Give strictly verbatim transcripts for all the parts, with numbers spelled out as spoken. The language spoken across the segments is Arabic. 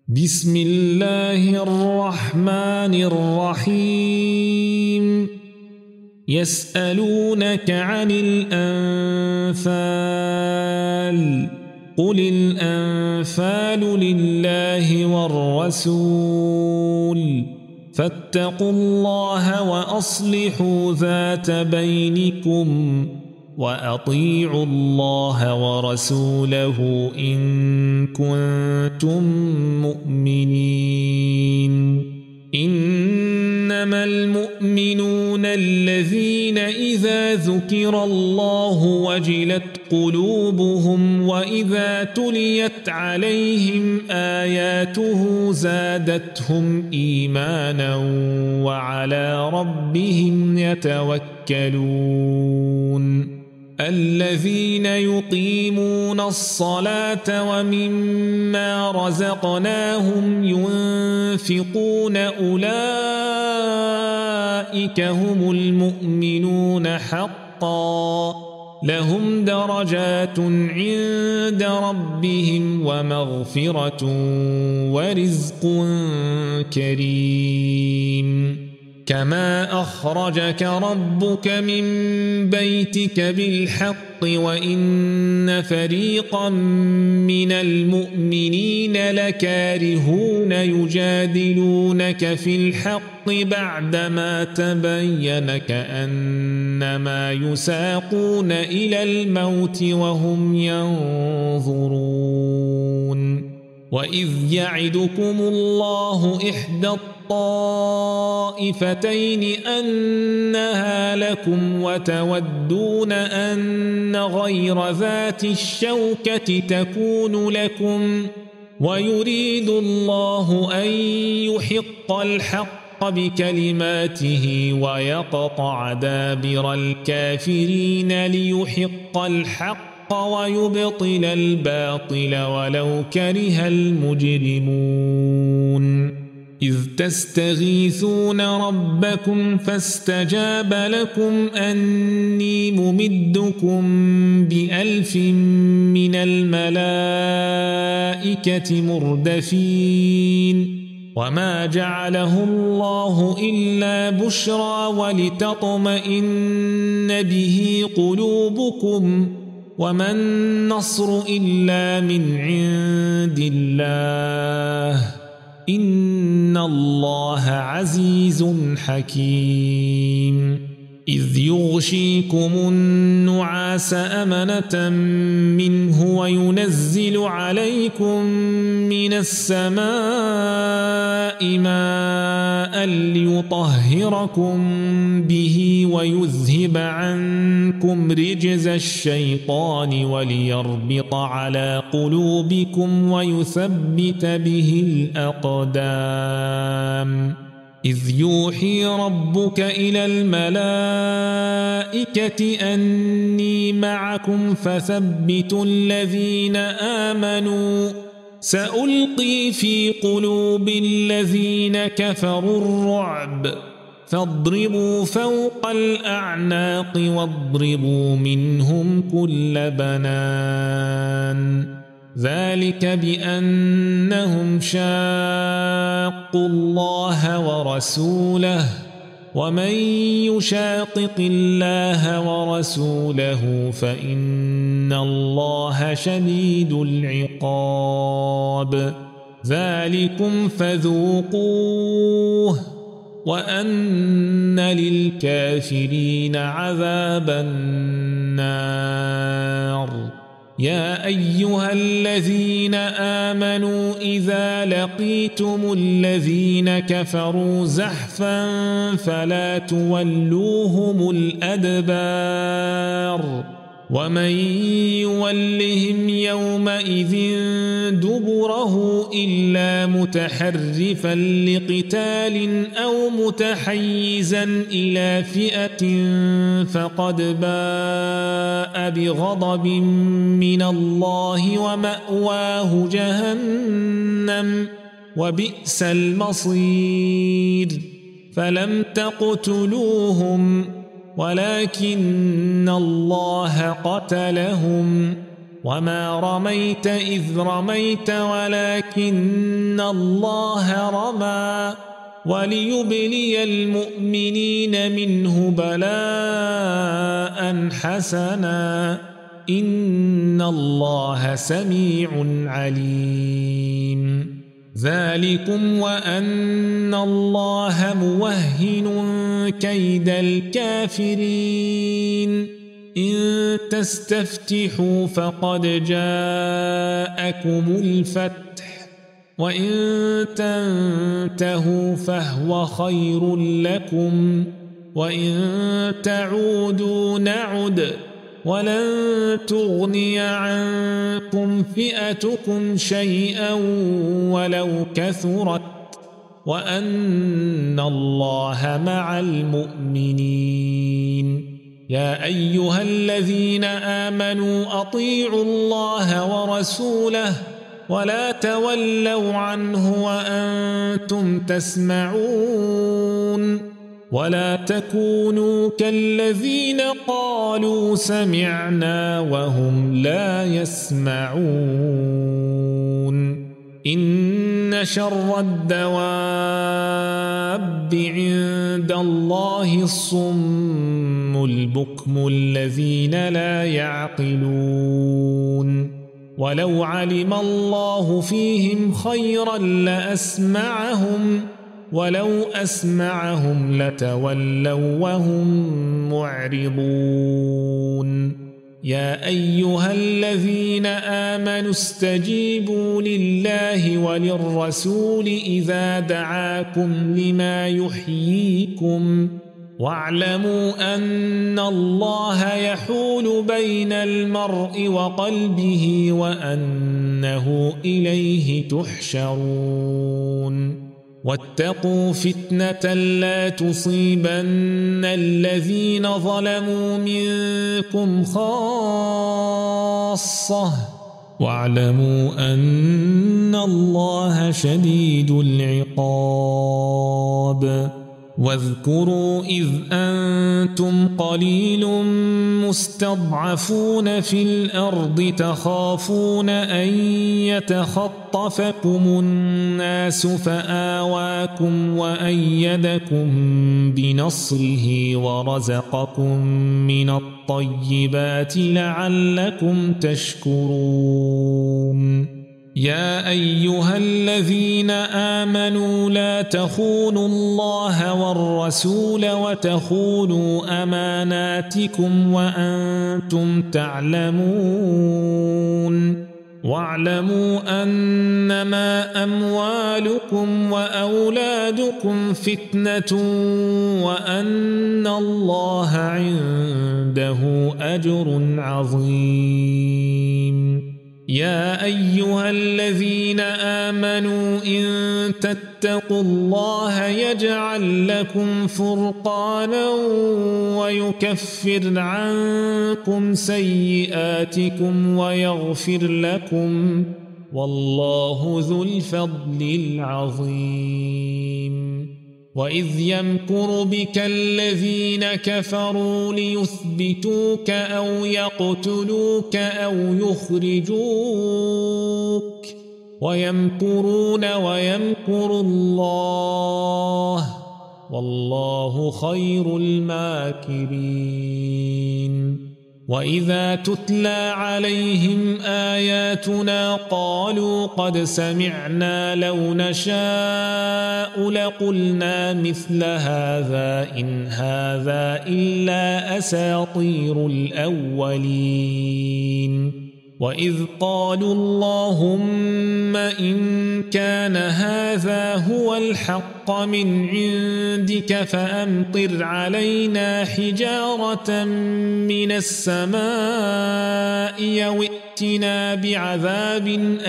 بسم الله الرحمن الرحيم يسألونك عن الأنفال قل الأنفال لله والرسول فاتقوا الله وأصلحوا ذات بينكم وأطيعوا الله ورسوله إن كنتم مؤمنين إنما المؤمنون الذين إذا ذكر الله وجلت قلوبهم وإذا تليت عليهم آياته زادتهم إيمانا وعلى ربهم يتوكلون الذين يقيمون الصلاة ومما رزقناهم ينفقون أولئك هم المؤمنون حقا لهم درجات عند ربهم ومغفرة ورزق كريم كما أخرجك ربك من بيتك بالحق وإن فريقا من المؤمنين لكارهون يجادلونك في الحق بعدما تبين كأنما يساقون إلى الموت وهم ينظرون وإذ يعدكم الله إحدى الطائفتين أنها لكم وتودون أن غير ذات الشوكة تكون لكم ويريد الله أن يحق الحق بكلماته ويقطع دابر الكافرين ليحق الحق ويبطل الباطل ولو كره المجرمون إذ تستغيثون ربكم فاستجاب لكم أني ممدكم بألف من الملائكة مردفين وما جعله الله إلا بشرى ولتطمئن به قلوبكم وما النصر إلا من عند الله إن الله عزيز حكيم إذ يغشيكم النعاس أمنة منه وينزل عليكم من السماء ماء ليطهركم به ويذهب عنكم رجز الشيطان وليربط على قلوبكم ويثبت به الأقدام إذ يوحي ربك إلى الملائكة أني معكم فثبتوا الذين آمنوا سألقي في قلوب الذين كفروا الرعب فاضربوا فوق الأعناق واضربوا منهم كل بنان ذلك بأنهم شاقوا الله ورسوله ومن يشاقق الله ورسوله فإن الله شديد العقاب ذلكم فذوقوه وأن للكافرين عذاب النار يا أيها الذين آمنوا إذا لقيتم الذين كفروا زحفا فلا تولوهم الأدبار ومن يولهم يومئذ دبره إلا متحرفا لقتال أو متحيزا إلى فئة فقد باء بغضب من الله ومأواه جهنم وبئس المصير فلم تقتلوهم ولكن الله قتلهم وما رميت إذ رميت ولكن الله رمى وليبلي المؤمنين منه بلاء حسنا إن الله سميع عليم ذلكم وأن الله موهن كيد الكافرين إن تستفتحوا فقد جاءكم الفتح وإن تنتهوا فهو خير لكم وإن تعودوا نعد ولن تغني عنكم فئتكم شيئا ولو كثرت وأن الله مع المؤمنين يا أيها الذين آمنوا أطيعوا الله ورسوله ولا تولوا عنه وأنتم تسمعون ولا تكونوا كالذين قالوا سمعنا وهم لا يسمعون إن شر الدواب عند الله الصم البكم الذين لا يعقلون ولو علم الله فيهم خيرا لأسمعهم ولو أسمعهم لتولوا وهم معرضون يا أيها الذين آمنوا استجيبوا لله وللرسول إذا دعاكم لما يحييكم واعلموا أن الله يحول بين المرء وقلبه وأنه إليه تحشرون واتقوا فتنة لا تصيبن الذين ظلموا منكم خاصة واعلموا أن الله شديد العقاب واذكروا إذ أنتم قليل مستضعفون في الأرض تخافون أن يتخطفكم الناس فآواكم وأيدكم بنصره ورزقكم من الطيبات لعلكم تشكرون يا أيها الذين آمنوا لا تخونوا الله والرسول وتخونوا أماناتكم وأنتم تعلمون واعلموا أنما أموالكم وأولادكم فتنة وأن الله عنده أجر عظيم يا أيها الذين آمنوا إن تتقوا الله يجعل لكم فرقانا ويكفر عنكم سيئاتكم ويغفر لكم والله ذو الفضل العظيم وإذ يمكر بك الذين كفروا ليثبتوك أو يقتلوك أو يخرجوك ويمكرون ويمكر الله والله خير الماكرين وإذا تتلى عليهم آياتنا قالوا قد سمعنا لو نشاء لقلنا مثل هذا إن هذا إلا أساطير الأولين وإذ حالوا اللهم إن كان هذا هو الحق من عندك فأمطر علينا حجارة من السماء أو ائتنا بعذاب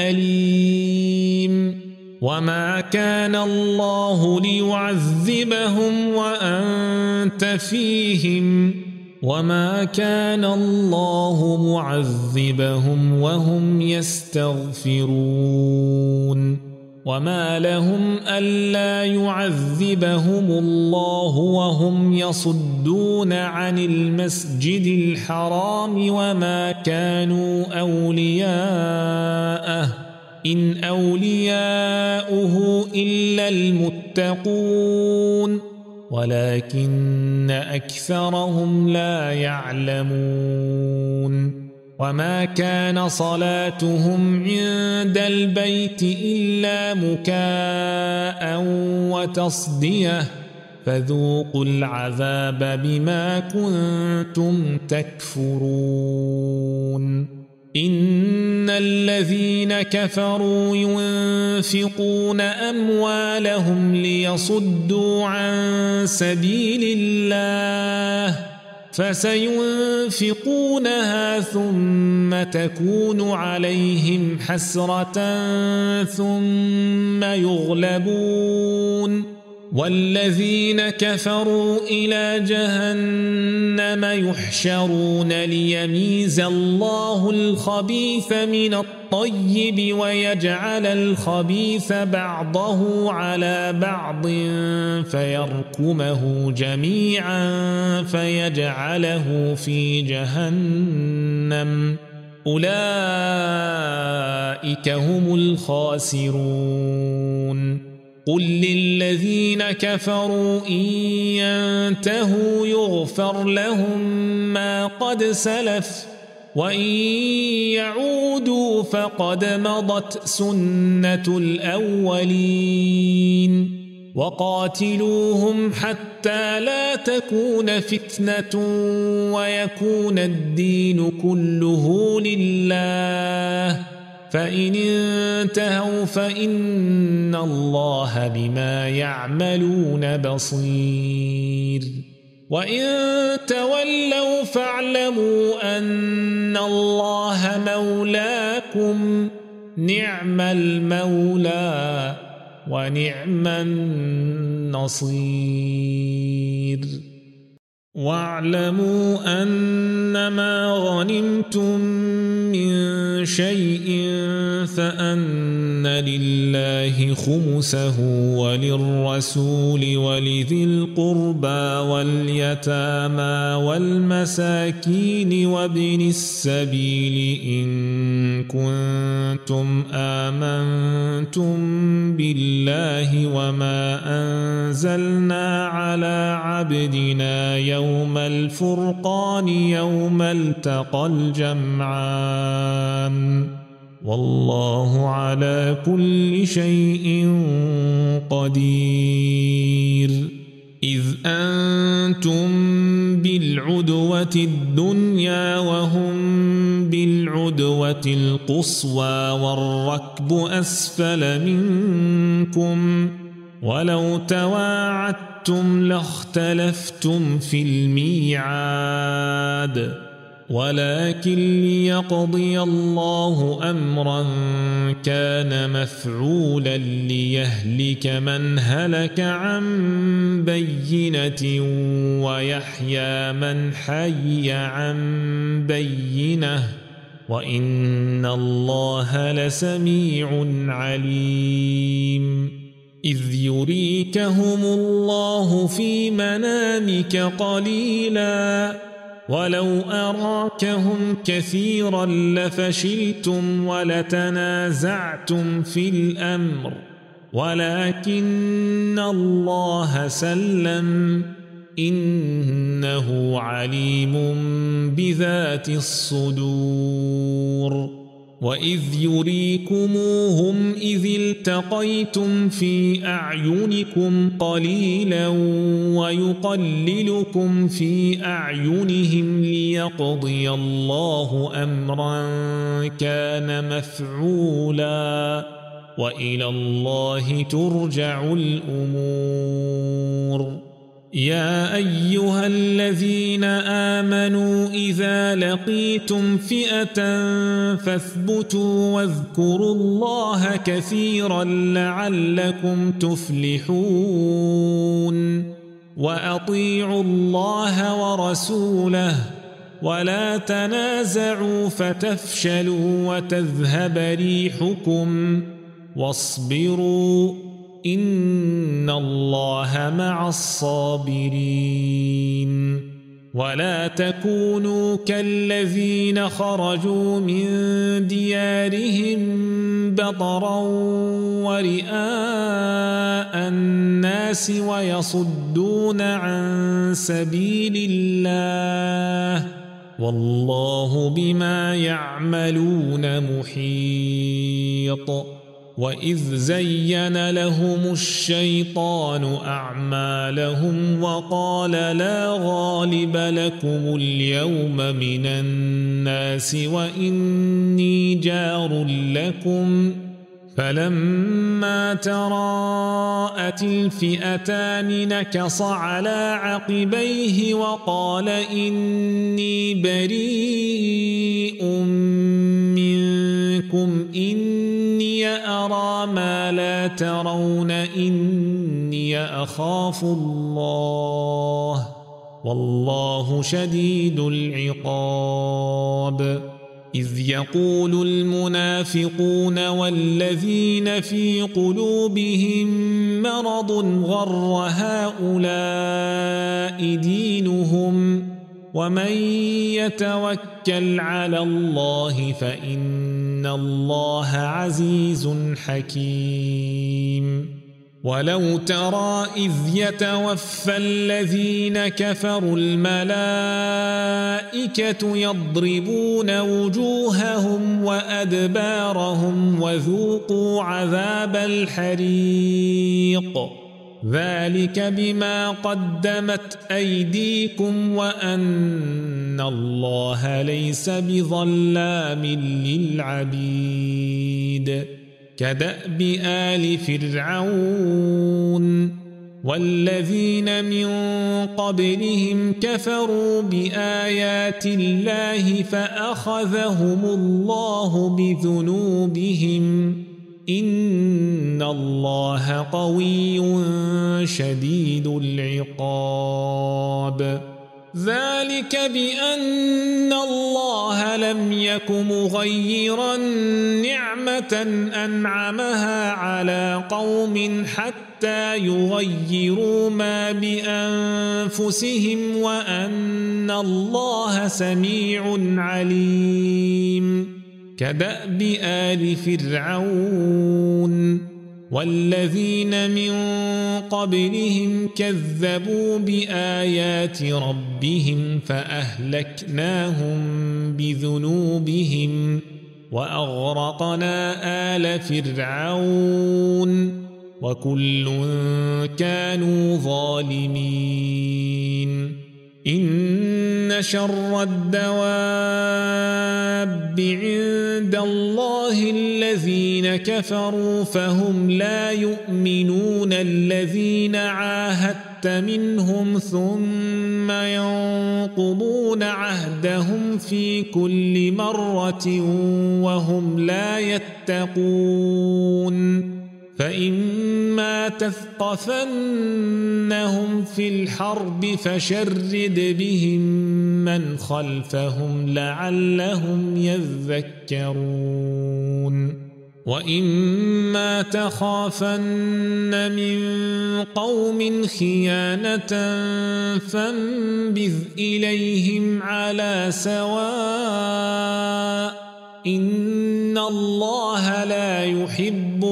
أليم وما كان الله ليعذبهم وأنت فيهم وما كان الله معذبهم وهم يستغفرون وما لهم ألا يعذبهم الله وهم يصدون عن المسجد الحرام وما كانوا أولياءه إن أولياؤه إلا المتقون ولكن أكثرهم لا يعلمون وما كان صلاتهم عند البيت إلا مكاء وتصدية فذوقوا العذاب بما كنتم تكفرون إن الذين كفروا ينفقون أموالهم ليصدوا عن سبيل الله فسينفقونها ثم تكون عليهم حسرة ثم يغلبون والذين كفروا إلى جهنم يحشرون ليميز الله الخبيث من الطيب ويجعل الخبيث بعضه على بعض فيركمه جميعا فيجعله في جهنم أولئك هم الخاسرون قل للذين كفروا إن ينتهوا يغفر لهم ما قد سلف وإن يعودوا فقد مضت سنة الأولين وقاتلوهم حتى لا تكون فتنة ويكون الدين كله لله فإن انتهوا فإن الله بما يعملون بصير وإن تولوا فاعلموا أن الله مولاكم نعم المولى ونعم النصير واعلموا أنما غنمتم من شيء فأن لله خمسه وللرسول ولذي القربى واليتامى والمساكين وابن السبيل إن كنتم آمنتم بالله وما أنزلنا على عبدنا يوم الفرقان يوم التقى الجمعان والله على كل شيء قدير إذ أنتم بالعدوة الدنيا وهم بالعدوة القصوى والركب أسفل منكم ولو تواعدتم لاختلفتم في الميعاد ولكن ليقضي الله أمرا كان مفعولا ليهلك من هلك عن بينة ويحيى من حي عن بينة وإن الله لسميع عليم إذ يريكهم الله في منامك قليلا ولو أراكهم كثيرا لفشلتم ولتنازعتم في الأمر ولكن الله سلم إنه عليم بذات الصدور وإذ يريكموهم إذ التقيتم في أعينكم قليلا ويقللكم في أعينهم ليقضي الله أمرا كان مفعولا وإلى الله ترجع الأمور يا أيها الذين آمنوا إذا لقيتم فئة فاثبتوا واذكروا الله كثيرا لعلكم تفلحون وأطيعوا الله ورسوله ولا تنازعوا فتفشلوا وتذهب ريحكم واصبروا إن الله مع الصابرين ولا تكونوا كالذين خرجوا من ديارهم بطرا ورئاء الناس ويصدون عن سبيل الله والله بما يعملون محيط وإذ زين لهم الشيطان أعمالهم وقال لا غالب لكم اليوم من الناس وإني جار لكم فلما تراءت الفئتان نكص على عقبيه وقال إني بريء منكم إني أرى ما لا ترون إني أخاف الله والله شديد العقاب إذ يقول المنافقون والذين في قلوبهم مرض غر هؤلاء دينهم ومن يتوكل على الله فإن الله عزيز حكيم ولو ترى إذ يتوفى الذين كفروا الملائكة يضربون وجوههم وأدبارهم وذوقوا عذاب الحريق ذلك بما قدمت أيديكم وأن الله ليس بظلام للعبيد كدأب آل فرعون والذين من قبلهم كفروا بآيات الله فأخذهم الله بذنوبهم إن الله قوي شديد العقاب ذلك بأن الله لم يك مغيرا نعمة أنعمها على قوم حتى يغيروا ما بأنفسهم وأن الله سميع عليم كدأب آل فرعون والذين من قبلهم كذبوا بآيات ربهم فأهلكناهم بذنوبهم وأغرقنا آل فرعون وكل كانوا ظالمين إن شر الدواب عند الله الذين كفروا فهم لا يؤمنون الذين عاهدت منهم ثم ينقضون عهدهم في كل مرة وهم لا يتقون فإما تثقفنهم في الحرب فشرد بهم من خلفهم لعلهم يذكرون وإما تخافن من قوم خيانة فانبذ إليهم على سواء إن الله لا يحب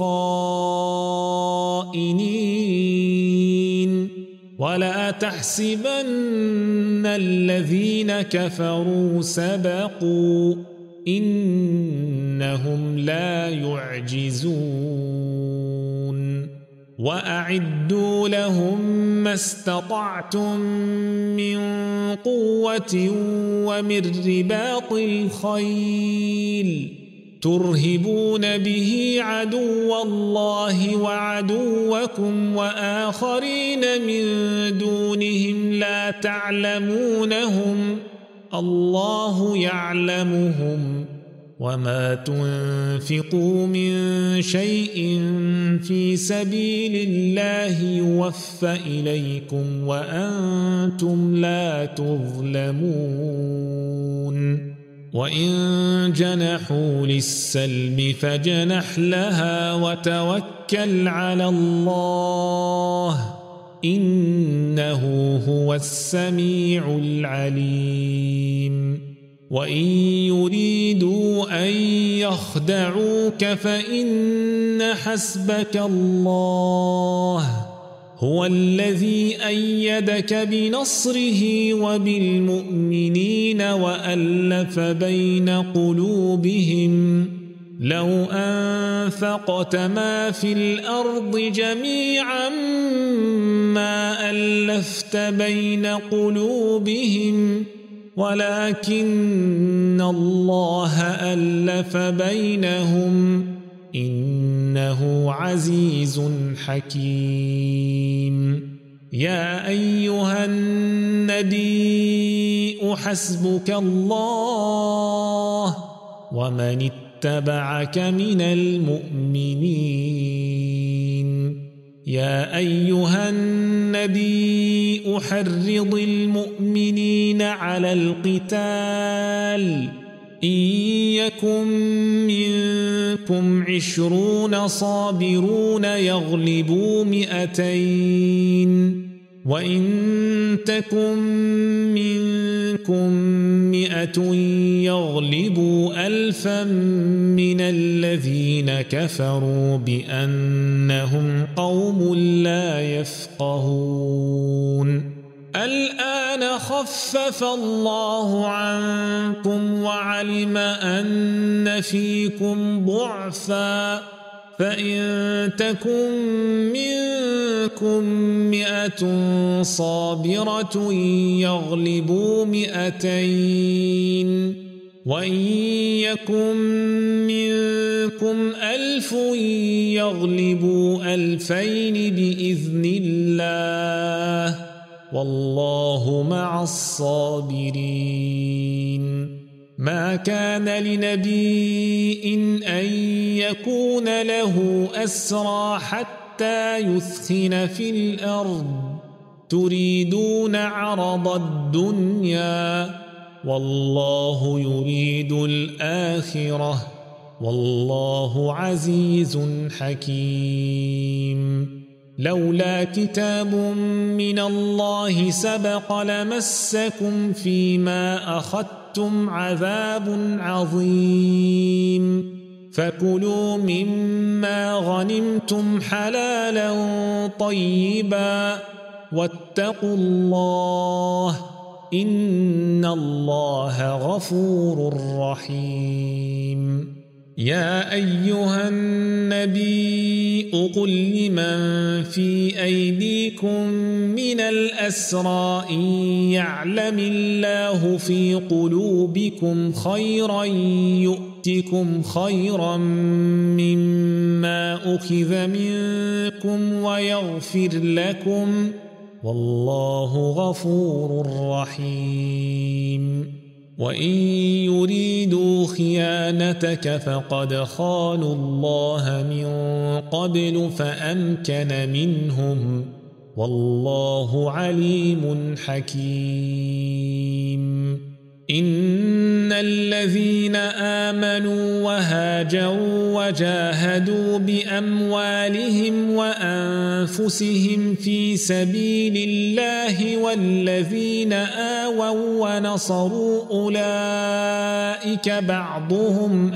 الخائنين ولا تحسبن الذين كفروا سبقوا إنهم لا يعجزون وأعدوا لهم ما استطعتم من قوة ومن رباط الخيل ترهبون به عدو الله وعدوكم وآخرين من دونهم لا تعلمونهم الله يعلمهم وما تنفقوا من شيء في سبيل الله يوفى إليكم وأنتم لا تظلمون وإن جنحوا للسلم فجنح لها وتوكل على الله إنه هو السميع العليم وإن يريدوا أن يخدعوك فإن حسبك الله هو الذي أيدك بنصره وبالمؤمنين وألف بين قلوبهم لو أنفقت ما في الأرض جميعا ما ألفت بين قلوبهم ولكن الله ألف بينهم إنه عزيز حكيم يا أيها النبي حسبك الله ومن اتبعك من المؤمنين يا أيها النبي أحرض المؤمنين على القتال إن يكن منكم عشرون صابرون يغلبوا مئتين وإن تكن منكم مئة يغلبوا ألفا من الذين كفروا بأنهم قوم لا يفقهون الآن خفف الله عنكم وعلم أن فيكم ضعفا فإن تكن منكم مئة صابرة يغلبوا مئتين وإن يكن منكم ألف يغلبوا ألفين بإذن الله والله مع الصابرين ما كان لنبي أن يكون له أسرى حتى يثخن في الأرض تريدون عرض الدنيا والله يريد الآخرة والله عزيز حكيم لولا كتاب من الله سبق لمسكم فيما أخذتم عذاب عظيم فكلوا مما غنمتم حلالا طيبا واتقوا الله إن الله غفور رحيم يا أيها النبي قل لمن في أيديكم من الأسرى إن يعلم الله في قلوبكم خيرا يؤتكم خيرا مما أخذ منكم ويغفر لكم والله غفور رحيم وإن يريدوا خيانتك فقد خانوا الله من قبل فأمكن منهم والله عليم حكيم إن الذين آمنوا وهاجروا وجاهدوا بأموالهم وأنفسهم في سبيل الله والذين آووا ونصروا أولئك بعضهم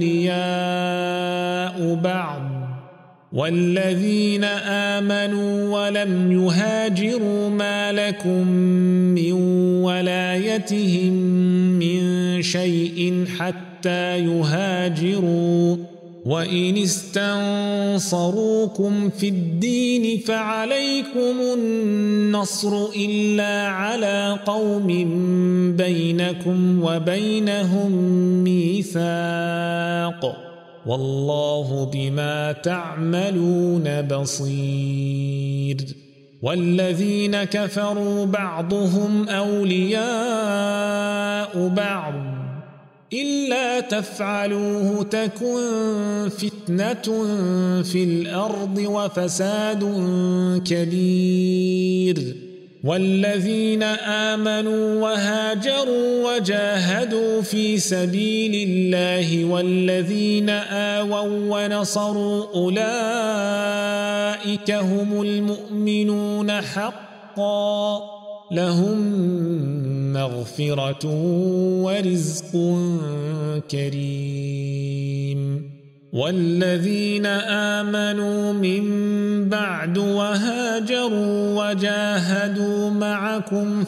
أولياء بعض والذين آمنوا ولم يهاجروا ما لكم من ولايتهم من شيء حتى يهاجروا وإن استنصروكم في الدين فعليكم النصر إلا على قوم بينكم وبينهم ميثاق والله بما تعملون بصير والذين كفروا بعضهم أولياء بعض إلا تفعلوه تكن فتنة في الأرض وفساد كبير والذين آمنوا وهاجروا وجاهدوا في سبيل الله والذين آووا ونصروا أولئك هم المؤمنون حقا لهم مغفرة ورزق كريم والذين آمنوا من بعد وهاجروا وجاهدوا معكم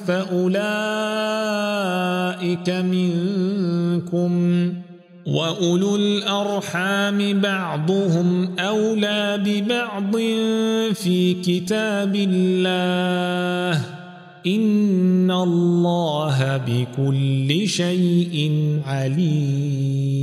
فأولئك منكم وأولو الأرحام بعضهم أولى ببعض في كتاب الله إن الله بكل شيء عليم.